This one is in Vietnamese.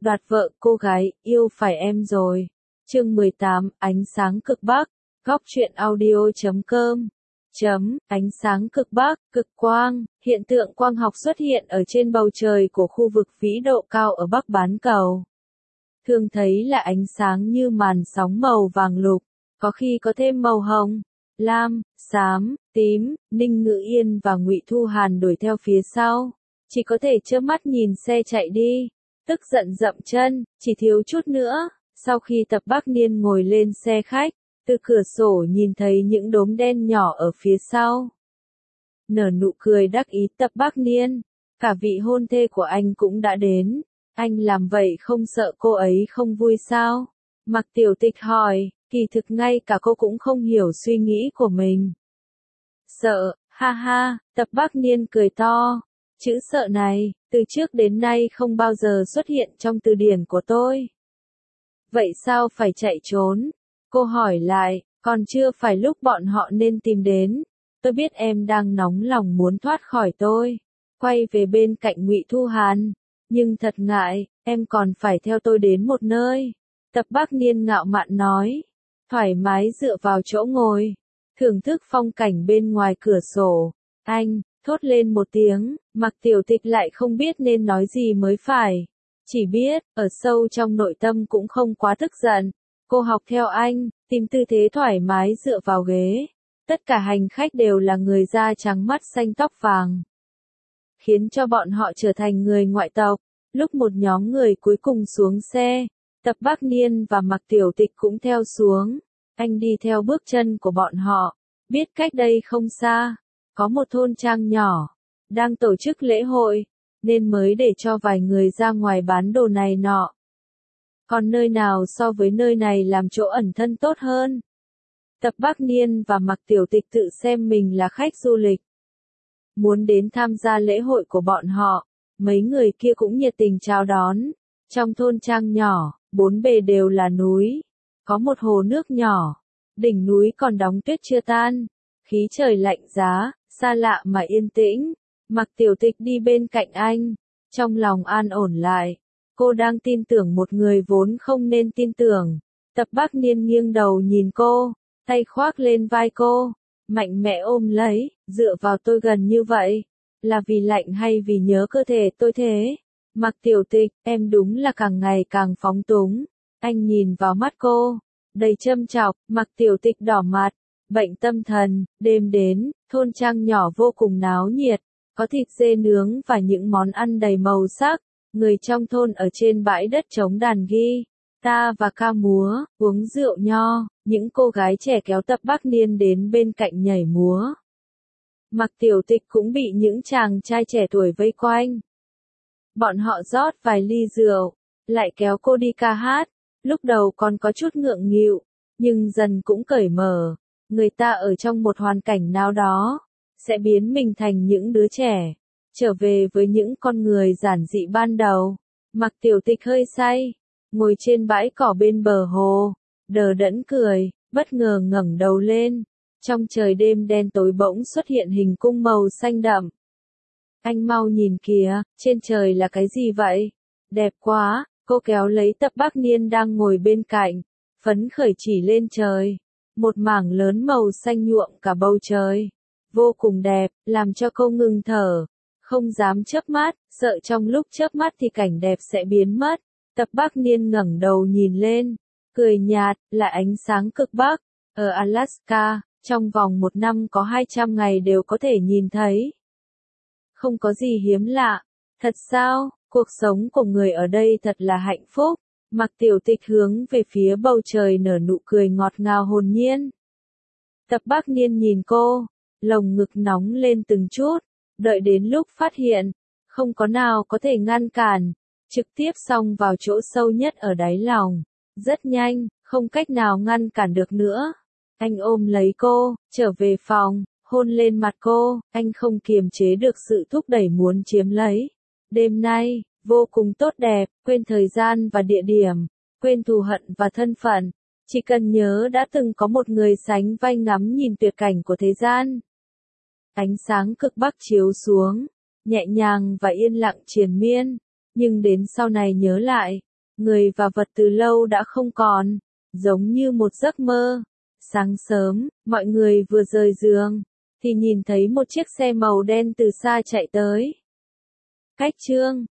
Đoạt vợ cô gái, yêu phải em rồi. Chương 18, ánh sáng cực Bắc. Góc truyện audio.com. Ánh sáng cực Bắc, cực quang, hiện tượng quang học xuất hiện ở trên bầu trời của khu vực vĩ độ cao ở Bắc bán cầu. Thường thấy là ánh sáng như màn sóng màu vàng lục, có khi có thêm màu hồng, lam, xám, tím. Ninh Ngữ Yên và Ngụy Thu Hàn đuổi theo phía sau, chỉ có thể trơ mắt nhìn xe chạy đi, tức giận dậm chân, chỉ thiếu chút nữa. Sau khi Tập Bắc Niên ngồi lên xe khách, từ cửa sổ nhìn thấy những đốm đen nhỏ ở phía sau. Nở nụ cười đắc ý Tập Bắc Niên, cả vị hôn thê của anh cũng đã đến, anh làm vậy không sợ cô ấy không vui sao? Mạc Tiểu Tịch hỏi, kỳ thực ngay cả cô cũng không hiểu suy nghĩ của mình. Sợ, ha ha, Tập Bắc Niên cười to. Chữ sợ này, từ trước đến nay không bao giờ xuất hiện trong từ điển của tôi. Vậy sao phải chạy trốn? Cô hỏi lại, còn chưa phải lúc bọn họ nên tìm đến. Tôi biết em đang nóng lòng muốn thoát khỏi tôi. Quay về bên cạnh Ngụy Thu Hàn. Nhưng thật ngại, em còn phải theo tôi đến một nơi. Tập Bắc Niên ngạo mạn nói. Thoải mái dựa vào chỗ ngồi. Thưởng thức phong cảnh bên ngoài cửa sổ. Anh, thốt lên một tiếng, Mạc Tiểu Tịch lại không biết nên nói gì mới phải. Chỉ biết, ở sâu trong nội tâm cũng không quá tức giận. Cô học theo anh, tìm tư thế thoải mái dựa vào ghế. Tất cả hành khách đều là người da trắng mắt xanh tóc vàng. Khiến cho bọn họ trở thành người ngoại tộc. Lúc một nhóm người cuối cùng xuống xe, Tập Bắc Niên và Mạc Tiểu Tịch cũng theo xuống. Anh đi theo bước chân của bọn họ, biết cách đây không xa, có một thôn trang nhỏ, đang tổ chức lễ hội, nên mới để cho vài người ra ngoài bán đồ này nọ. Còn nơi nào so với nơi này làm chỗ ẩn thân tốt hơn? Tập Bắc Niên và Mạc Tiểu Tịch tự xem mình là khách du lịch. Muốn đến tham gia lễ hội của bọn họ, mấy người kia cũng nhiệt tình chào đón. Trong thôn trang nhỏ, bốn bề đều là núi, có một hồ nước nhỏ, đỉnh núi còn đóng tuyết chưa tan, khí trời lạnh giá, xa lạ mà yên tĩnh. Mạc Tiểu Tịch đi bên cạnh anh, trong lòng an ổn lại. Cô đang tin tưởng một người vốn không nên tin tưởng. Tập Bắc Niên nghiêng đầu nhìn cô, tay khoác lên vai cô, mạnh mẽ ôm lấy, dựa vào tôi gần như vậy. Là vì lạnh hay vì nhớ cơ thể tôi thế? Mạc Tiểu Tịch, em đúng là càng ngày càng phóng túng. Anh nhìn vào mắt cô, đầy châm chọc. Mạc Tiểu Tịch đỏ mặt, bệnh tâm thần. Đêm đến, thôn trang nhỏ vô cùng náo nhiệt, có thịt dê nướng và những món ăn đầy màu sắc. Người trong thôn ở trên bãi đất trống đàn guitar và ca múa, uống rượu nho. Những cô gái trẻ kéo Tập Bắc Niên đến bên cạnh nhảy múa. Mạc Tiểu Tịch cũng bị những chàng trai trẻ tuổi vây quanh. Bọn họ rót vài ly rượu, lại kéo cô đi ca hát. Lúc đầu còn có chút ngượng nghịu, nhưng dần cũng cởi mở. Người ta ở trong một hoàn cảnh nào đó, sẽ biến mình thành những đứa trẻ, trở về với những con người giản dị ban đầu. Mạc Tiểu Tịch hơi say, ngồi trên bãi cỏ bên bờ hồ, đờ đẫn cười, bất ngờ ngẩng đầu lên. Trong trời đêm đen tối bỗng xuất hiện hình cung màu xanh đậm. Anh mau nhìn kìa, trên trời là cái gì vậy? Đẹp quá, cô kéo lấy Tập Bắc Niên đang ngồi bên cạnh, phấn khởi chỉ lên trời. Một mảng lớn màu xanh nhuộm cả bầu trời. Vô cùng đẹp, làm cho cô ngừng thở. Không dám chớp mắt, sợ trong lúc chớp mắt thì cảnh đẹp sẽ biến mất. Tập Bắc Niên ngẩng đầu nhìn lên, cười nhạt, là ánh sáng cực Bắc. Ở Alaska, trong vòng một năm có 200 ngày đều có thể nhìn thấy. Không có gì hiếm lạ. Thật sao, cuộc sống của người ở đây thật là hạnh phúc. Mạc Tiểu Tịch hướng về phía bầu trời nở nụ cười ngọt ngào hồn nhiên. Tập Bắc Niên nhìn cô, lồng ngực nóng lên từng chút, đợi đến lúc phát hiện, không có nào có thể ngăn cản, trực tiếp xông vào chỗ sâu nhất ở đáy lòng. Rất nhanh, không cách nào ngăn cản được nữa. Anh ôm lấy cô, trở về phòng, hôn lên mặt cô, anh không kiềm chế được sự thúc đẩy muốn chiếm lấy. Đêm nay, vô cùng tốt đẹp, quên thời gian và địa điểm, quên thù hận và thân phận. Chỉ cần nhớ đã từng có một người sánh vai ngắm nhìn tuyệt cảnh của thế gian. Ánh sáng cực Bắc chiếu xuống, nhẹ nhàng và yên lặng triền miên. Nhưng đến sau này nhớ lại, Người và vật từ lâu đã không còn, giống như một giấc mơ. Sáng sớm, mọi người vừa rời giường, thì nhìn thấy một chiếc xe màu đen từ xa chạy tới. Cách Trương,